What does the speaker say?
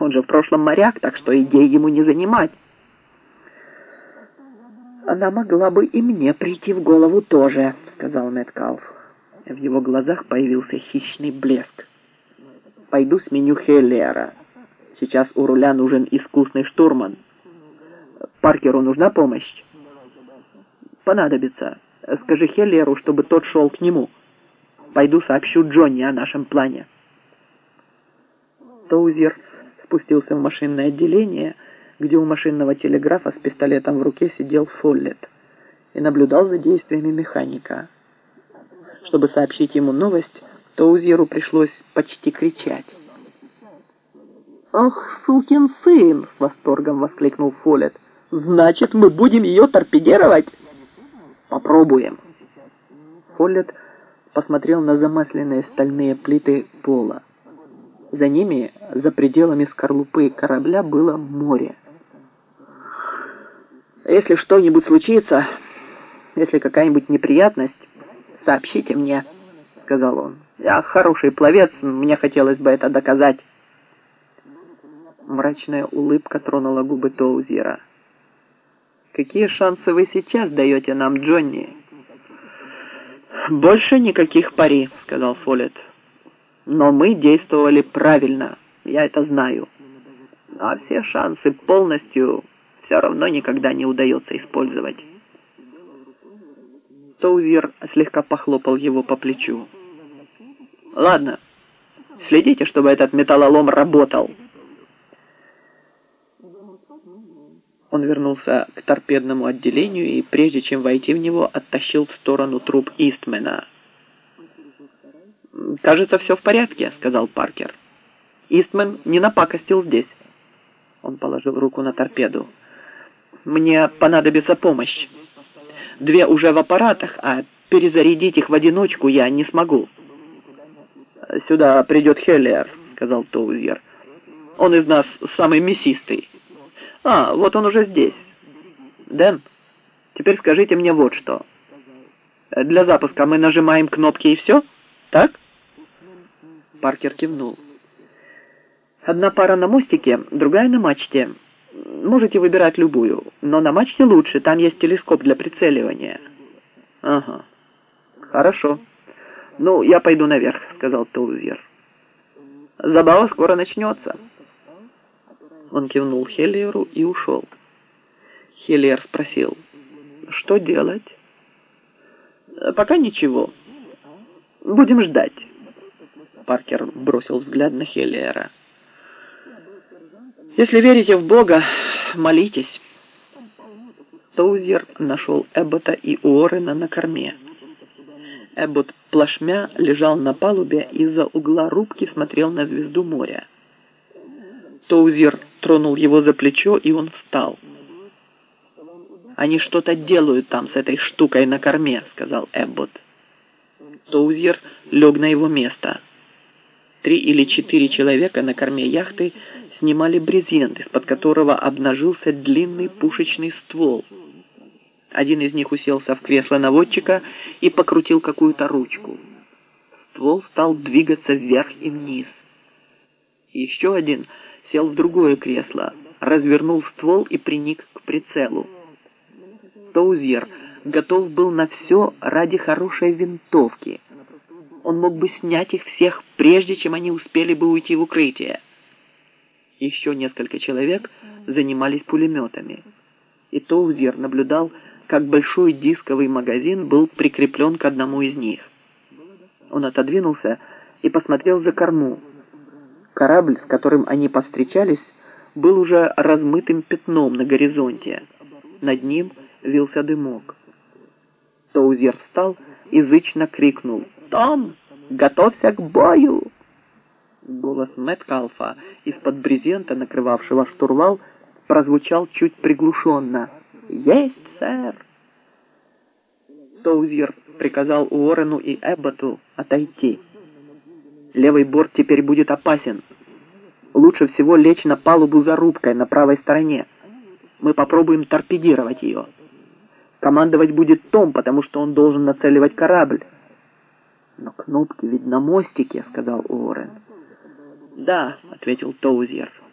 Он же в прошлом моряк, так что идей ему не занимать. «Она могла бы и мне прийти в голову тоже», — сказал Мэткалф. В его глазах появился хищный блеск. «Пойду сменю Хеллера. Сейчас у руля нужен искусный штурман. Паркеру нужна помощь?» «Понадобится. Скажи Хеллеру, чтобы тот шел к нему. Пойду сообщу Джонни о нашем плане». Тоузер спустился в машинное отделение, где у машинного телеграфа с пистолетом в руке сидел Фоллетт и наблюдал за действиями механика. Чтобы сообщить ему новость, Тоузеру пришлось почти кричать. «Ах, сукин сын!» — с восторгом воскликнул Фоллетт. «Значит, мы будем ее торпедировать?» «Попробуем». Фоллетт посмотрел на замасленные стальные плиты пола. За ними, за пределами скорлупы корабля, было море. «Если что-нибудь случится, если какая-нибудь неприятность, сообщите мне», — сказал он. «Я хороший пловец, мне хотелось бы это доказать». Мрачная улыбка тронула губы Тоузера. «Какие шансы вы сейчас даете нам, Джонни?» «Больше никаких пари», — сказал Фоллетт. «Но мы действовали правильно, я это знаю. А все шансы полностью все равно никогда не удается использовать». Тоузер слегка похлопал его по плечу. «Ладно, следите, чтобы этот металлолом работал». Он вернулся к торпедному отделению и, прежде чем войти в него, оттащил в сторону труп Истмена. «Кажется, все в порядке», — сказал Паркер. «Истмен не напакостил здесь». Он положил руку на торпеду. «Мне понадобится помощь. 2 уже в аппаратах, а перезарядить их в одиночку я не смогу». «Сюда придет Хеллер», — сказал Тоузер. «Он из нас самый мясистый». «А, вот он уже здесь. Дэн, теперь скажите мне вот что. Для запуска мы нажимаем кнопки и все? Так?» Паркер кивнул. «Одна пара на мостике, другая на мачте. Можете выбирать любую, но на мачте лучше, там есть телескоп для прицеливания». «Ага, хорошо. Ну, я пойду наверх», — сказал Тоузер. «Забава скоро начнется». Он кивнул Хеллеру и ушел. Хеллер спросил: «Что делать?» «Пока ничего. Будем ждать». Паркер бросил взгляд на Хеллера. «Если верите в Бога, молитесь». Тоузер нашел Эббота и Уоррена на корме. Эббот плашмя лежал на палубе и из-за угла рубки смотрел на звезду моря. Тоузер тронул его за плечо, и он встал. «Они что-то делают там с этой штукой на корме», — сказал Эббот. Тоузер лег на его место. 3 или 4 человека на корме яхты снимали брезент, из-под которого обнажился длинный пушечный ствол. Один из них уселся в кресло наводчика и покрутил какую-то ручку. Ствол стал двигаться вверх и вниз. Еще один сел в другое кресло, развернул ствол и приник к прицелу. Тоузер готов был на все ради хорошей винтовки. Он мог бы снять их всех, прежде чем они успели бы уйти в укрытие. Еще несколько человек занимались пулеметами. И Тоузер наблюдал, как большой дисковый магазин был прикреплен к одному из них. Он отодвинулся и посмотрел за корму. Корабль, с которым они повстречались, был уже размытым пятном на горизонте. Над ним вился дымок. Тоузер встал и зычно крикнул: «Том, готовься к бою!» Голос Мэткалфа из-под брезента, накрывавшего штурвал, прозвучал чуть приглушенно: «Есть, сэр!» Тоузер приказал Уоррену и Эбботу отойти. «Левый борт теперь будет опасен. Лучше всего лечь на палубу за рубкой на правой стороне. Мы попробуем торпедировать ее. Командовать будет Том, потому что он должен нацеливать корабль». «Но кнопки ведь на мостике», — сказал Уоррен. «Да», — ответил Тоузер.